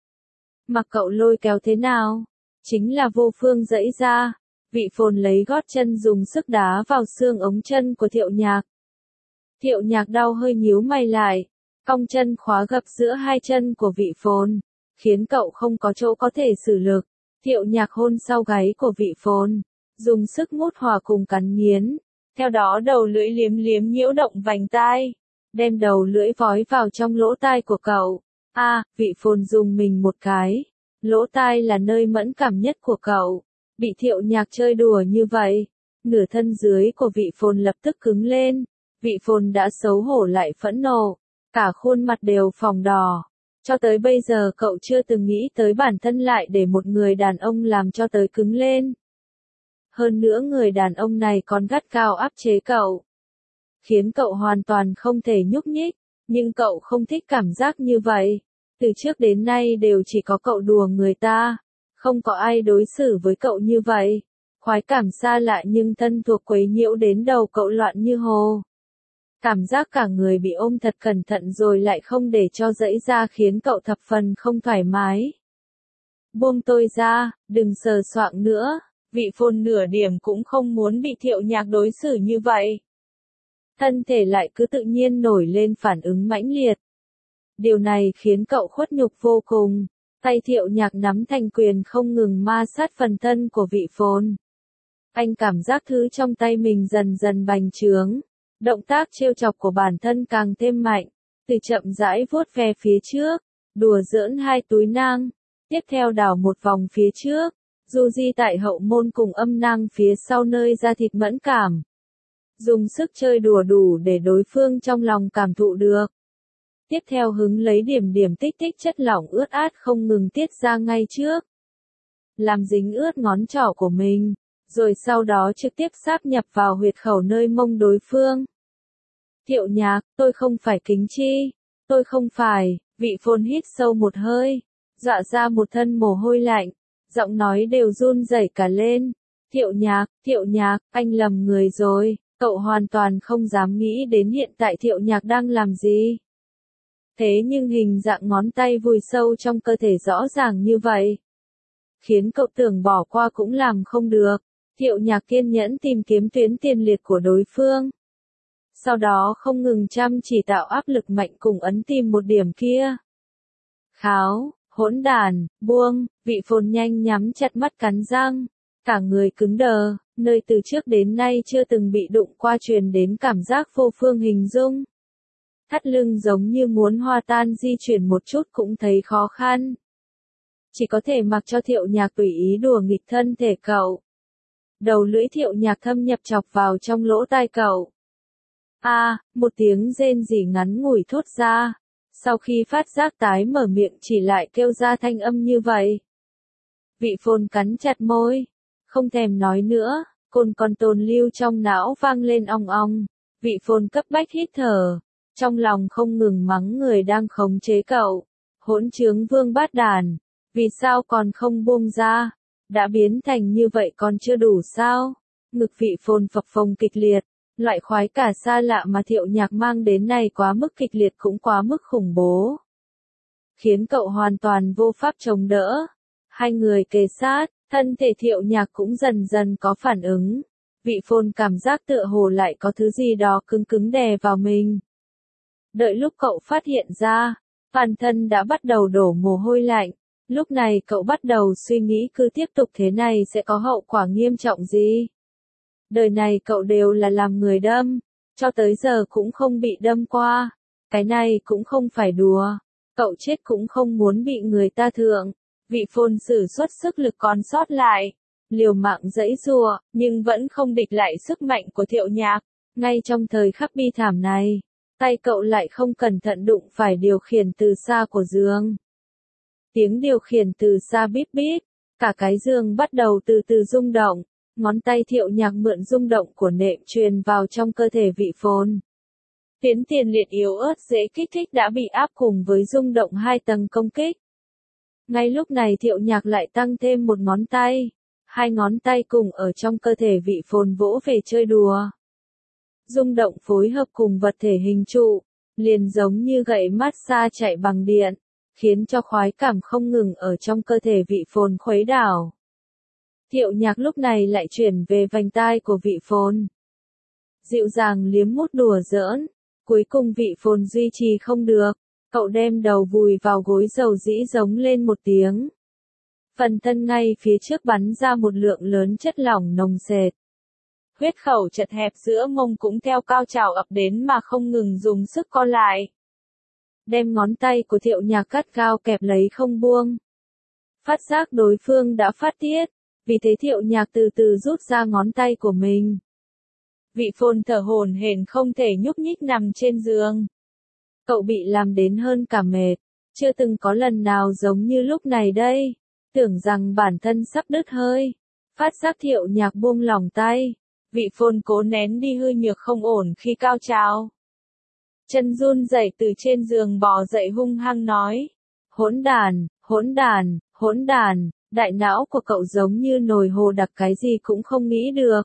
Mặc cậu lôi kéo thế nào, chính là vô phương giãy ra. Vị Phồn lấy gót chân dùng sức đá vào xương ống chân của Thiệu Nhạc. Thiệu Nhạc đau hơi nhíu mày lại, cong chân khóa gập giữa hai chân của Vị Phồn, khiến cậu không có chỗ có thể xử lực. Thiệu Nhạc hôn sau gáy của Vị Phồn, dùng sức mút hòa cùng cắn nghiến, theo đó đầu lưỡi liếm liếm nhiễu động vành tai, đem đầu lưỡi vói vào trong lỗ tai của cậu. A, à, Vị Phồn dùng mình một cái, lỗ tai là nơi mẫn cảm nhất của cậu, bị Thiệu Nhạc chơi đùa như vậy, nửa thân dưới của Vị Phồn lập tức cứng lên. Vị Phồn đã xấu hổ lại phẫn nộ, cả khuôn mặt đều phồng đỏ. Cho tới bây giờ cậu chưa từng nghĩ tới bản thân lại để một người đàn ông làm cho tới cứng lên. Hơn nữa người đàn ông này còn gắt gao áp chế cậu, khiến cậu hoàn toàn không thể nhúc nhích, nhưng cậu không thích cảm giác như vậy. Từ trước đến nay đều chỉ có cậu đùa người ta, không có ai đối xử với cậu như vậy. Khoái cảm xa lạ nhưng thân thuộc quấy nhiễu đến đầu cậu loạn như hồ. Cảm giác cả người bị ôm thật cẩn thận rồi lại không để cho giãy ra khiến cậu thập phần không thoải mái. Buông tôi ra, đừng sờ soạng nữa. Vị Phồn nửa điểm cũng không muốn bị Thiệu Nhạc đối xử như vậy. Thân thể lại cứ tự nhiên nổi lên phản ứng mãnh liệt. Điều này khiến cậu khuất nhục vô cùng. Tay Thiệu Nhạc nắm thành quyền không ngừng ma sát phần thân của Vị Phồn. Anh cảm giác thứ trong tay mình dần dần bành trướng. Động tác trêu chọc của bản thân càng thêm mạnh, từ chậm rãi vuốt về phía trước, đùa giỡn hai túi nang, tiếp theo đảo một vòng phía trước, du di tại hậu môn cùng âm nang phía sau nơi da thịt mẫn cảm. Dùng sức chơi đùa đủ để đối phương trong lòng cảm thụ được. Tiếp theo hứng lấy điểm điểm tích tích chất lỏng ướt át không ngừng tiết ra ngay trước, làm dính ướt ngón trỏ của mình, rồi sau đó trực tiếp sáp nhập vào huyệt khẩu nơi mông đối phương. Thiệu Nhạc, tôi không phải kính chi, tôi không phải. Vị Phồn hít sâu một hơi, dọa ra một thân mồ hôi lạnh, giọng nói đều run rẩy cả lên. Thiệu Nhạc, Thiệu Nhạc, anh lầm người rồi, Cậu hoàn toàn không dám nghĩ đến hiện tại Thiệu Nhạc đang làm gì. Thế nhưng hình dạng ngón tay vùi sâu trong cơ thể rõ ràng như vậy, khiến cậu tưởng bỏ qua cũng làm không được. Thiệu Nhạc kiên nhẫn tìm kiếm tuyến tiền liệt của đối phương. Sau đó không ngừng chăm chỉ tạo áp lực mạnh cùng ấn tìm một điểm kia. Kháo, hỗn đàn, buông, vị phồn nhanh nhắm chặt mắt cắn răng. Cả người cứng đờ, nơi từ trước đến nay chưa từng bị đụng qua truyền đến cảm giác vô phương hình dung. Thắt lưng giống như muốn hòa tan di chuyển một chút cũng thấy khó khăn. Chỉ có thể mặc cho Thiệu Nhạc tùy ý đùa nghịch thân thể cậu. Đầu lưỡi Thiệu Nhạc thâm nhập chọc vào trong lỗ tai cậu. A, à, một tiếng rên rỉ ngắn ngủi thốt ra. Sau khi phát giác tái mở miệng chỉ lại kêu ra thanh âm như vậy. Vị phồn cắn chặt môi. Không thèm nói nữa, cồn còn tồn lưu trong não vang lên ong ong. Vị phồn cấp bách hít thở. Trong lòng không ngừng mắng người đang khống chế cậu. Hỗn trướng vương bát đàn. Vì sao còn không buông ra? Đã biến thành như vậy còn chưa đủ sao? Ngực vị phồn phập phồng kịch liệt. Loại khoái cả xa lạ mà Thiệu Nhạc mang đến này quá mức kịch liệt cũng quá mức khủng bố. Khiến cậu hoàn toàn vô pháp chống đỡ. Hai người kề sát, thân thể Thiệu Nhạc cũng dần dần có phản ứng. Vị phồn cảm giác tựa hồ lại có thứ gì đó cứng cứng đè vào mình. Đợi lúc cậu phát hiện ra, toàn thân đã bắt đầu đổ mồ hôi lạnh. Lúc này cậu bắt đầu suy nghĩ cứ tiếp tục thế này sẽ có hậu quả nghiêm trọng gì. Đời này cậu đều là làm người đâm, cho tới giờ cũng không bị đâm qua. Cái này cũng không phải đùa. Cậu chết cũng không muốn bị người ta thượng. Vị phồn sử xuất sức lực còn sót lại. Liều mạng giãy giụa, nhưng vẫn không địch lại sức mạnh của Thiệu Nhạc. Ngay trong thời khắc bi thảm này, tay cậu lại không cẩn thận đụng phải điều khiển từ xa của giường. Tiếng điều khiển từ xa bíp bíp, cả cái giường bắt đầu từ từ rung động. Ngón tay Thiệu Nhạc mượn rung động của nệm truyền vào trong cơ thể vị phồn. Tuyến tiền liệt yếu ớt dễ kích thích đã bị áp cùng với rung động hai tầng công kích. Ngay lúc này Thiệu Nhạc lại tăng thêm một ngón tay. Hai ngón tay cùng ở trong cơ thể vị phồn vỗ về chơi đùa. Rung động phối hợp cùng vật thể hình trụ, liền giống như gậy massage chạy bằng điện, khiến cho khoái cảm không ngừng ở trong cơ thể vị phồn khuấy đảo. Thiệu Nhạc lúc này lại chuyển về vành tai của vị phồn. Dịu dàng liếm mút đùa giỡn, cuối cùng vị phồn duy trì không được, cậu đem đầu vùi vào gối dầu dĩ giống lên một tiếng. Phần thân ngay phía trước bắn ra một lượng lớn chất lỏng nồng sệt. Huyết khẩu chật hẹp giữa mông cũng theo cao trào ập đến mà không ngừng dùng sức co lại. Đem ngón tay của Thiệu Nhạc cắt gao kẹp lấy không buông. Phát giác đối phương đã phát tiết, vì thế Thiệu Nhạc từ từ rút ra ngón tay của mình. Vị phồn thở hổn hển không thể nhúc nhích nằm trên giường. Cậu bị làm đến hơn cả mệt, chưa từng có lần nào giống như lúc này đây, tưởng rằng bản thân sắp đứt hơi. Phát giác Thiệu Nhạc buông lỏng tay, vị phồn cố nén đi hư nhược không ổn khi cao trào. Chân run rẩy từ trên giường bò dậy hung hăng nói. Hỗn đàn, hỗn đàn, hỗn đàn, đại não của cậu giống như nồi hồ đặc cái gì cũng không nghĩ được.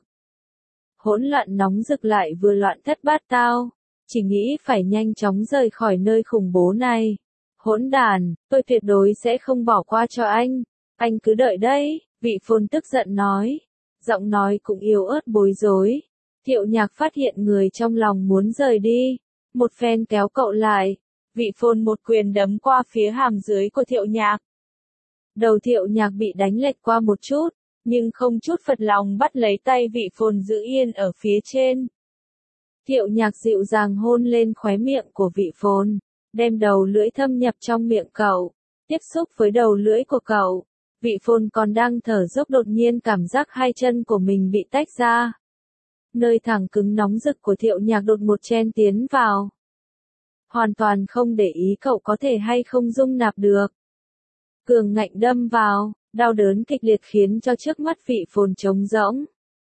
Hỗn loạn nóng rực lại vừa loạn thất bát tao, chỉ nghĩ phải nhanh chóng rời khỏi nơi khủng bố này. Hỗn đàn, tôi tuyệt đối sẽ không bỏ qua cho anh, anh cứ đợi đấy, vị phồn tức giận nói. Giọng nói cũng yếu ớt bối rối. Thiệu Nhạc phát hiện người trong lòng muốn rời đi. Một phen kéo cậu lại. Vị phồn một quyền đấm qua phía hàm dưới của Thiệu Nhạc. Đầu Thiệu Nhạc bị đánh lệch qua một chút, nhưng không chút phật lòng bắt lấy tay vị phồn giữ yên ở phía trên. Thiệu Nhạc dịu dàng hôn lên khóe miệng của vị phồn, đem đầu lưỡi thâm nhập trong miệng cậu, tiếp xúc với đầu lưỡi của cậu. Vị phồn còn đang thở dốc đột nhiên cảm giác hai chân của mình bị tách ra. Nơi thẳng cứng nóng rực của Thiệu Nhạc đột một chen tiến vào. Hoàn toàn không để ý cậu có thể hay không dung nạp được. Cường ngạnh đâm vào, đau đớn kịch liệt khiến cho trước mắt vị phồn trống rỗng.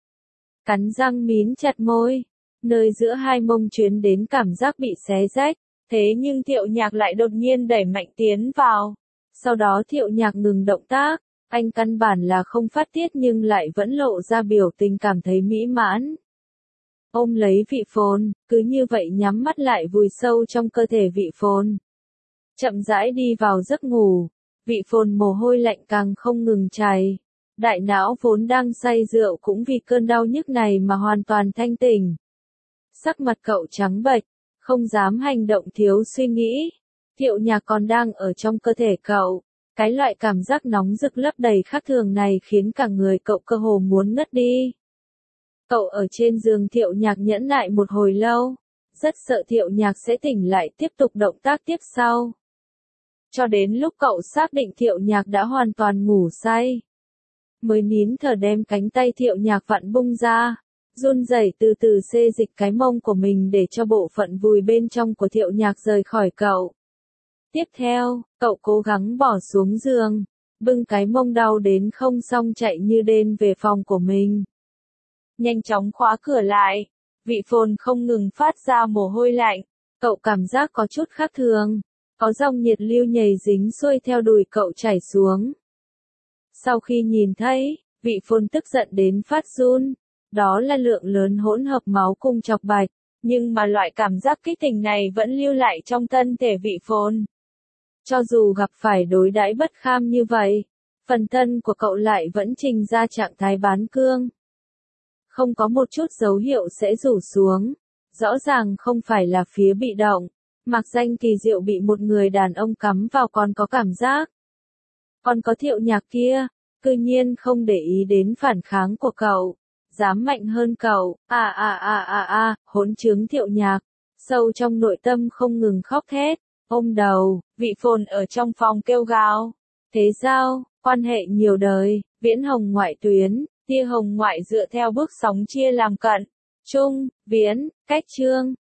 Cắn răng mím chặt môi, nơi giữa hai mông truyền đến cảm giác bị xé rách, thế nhưng Thiệu Nhạc lại đột nhiên đẩy mạnh tiến vào. Sau đó Thiệu Nhạc ngừng động tác, anh căn bản là không phát tiết nhưng lại vẫn lộ ra biểu tình cảm thấy mỹ mãn. ôm lấy vị phồn, cứ như vậy nhắm mắt lại vùi sâu trong cơ thể vị phồn. Chậm rãi đi vào giấc ngủ, vị phồn mồ hôi lạnh càng không ngừng chảy. Đại não vốn đang say rượu cũng vì cơn đau nhức này mà hoàn toàn thanh tỉnh. Sắc mặt cậu trắng bệch, không dám hành động thiếu suy nghĩ. Thiệu Nhạc còn đang ở trong cơ thể cậu. Cái loại cảm giác nóng rực lấp đầy khác thường này khiến cả người cậu cơ hồ muốn ngất đi. Cậu ở trên giường Thiệu Nhạc nhẫn nại một hồi lâu, rất sợ Thiệu Nhạc sẽ tỉnh lại tiếp tục động tác tiếp sau. Cho đến lúc cậu xác định Thiệu Nhạc đã hoàn toàn ngủ say, mới nín thở đem cánh tay Thiệu Nhạc vặn bung ra, run rẩy từ từ xê dịch cái mông của mình để cho bộ phận vùi bên trong của Thiệu Nhạc rời khỏi cậu. Tiếp theo, cậu cố gắng bỏ xuống giường, bưng cái mông đau đến không xong chạy như đên về phòng của mình. Nhanh chóng khóa cửa lại, vị phồn không ngừng phát ra mồ hôi lạnh, cậu cảm giác có chút khác thường, có dòng nhiệt lưu nhầy dính xuôi theo đùi cậu chảy xuống. Sau khi nhìn thấy, vị phồn tức giận đến phát run, đó là lượng lớn hỗn hợp máu cùng chọc bạch, nhưng mà loại cảm giác kích tình này vẫn lưu lại trong thân thể vị phồn. Cho dù gặp phải đối đãi bất kham như vậy, phần thân của cậu lại vẫn trình ra trạng thái bán cương. Không có một chút dấu hiệu sẽ rủ xuống, rõ ràng không phải là phía bị động, mặc danh kỳ diệu bị một người đàn ông cắm vào còn có cảm giác. Còn có Thiệu Nhạc kia, cư nhiên không để ý đến phản kháng của cậu, dám mạnh hơn cậu, à à à à à, hỗn trướng Thiệu Nhạc, sâu trong nội tâm không ngừng khóc thét, ôm đầu, vị phồn ở trong phòng kêu gào. Thế sao, quan hệ nhiều đời, viễn hồng ngoại tuyến, tia hồng ngoại dựa theo bước sóng chia làm cận, trung, viễn, cách chương.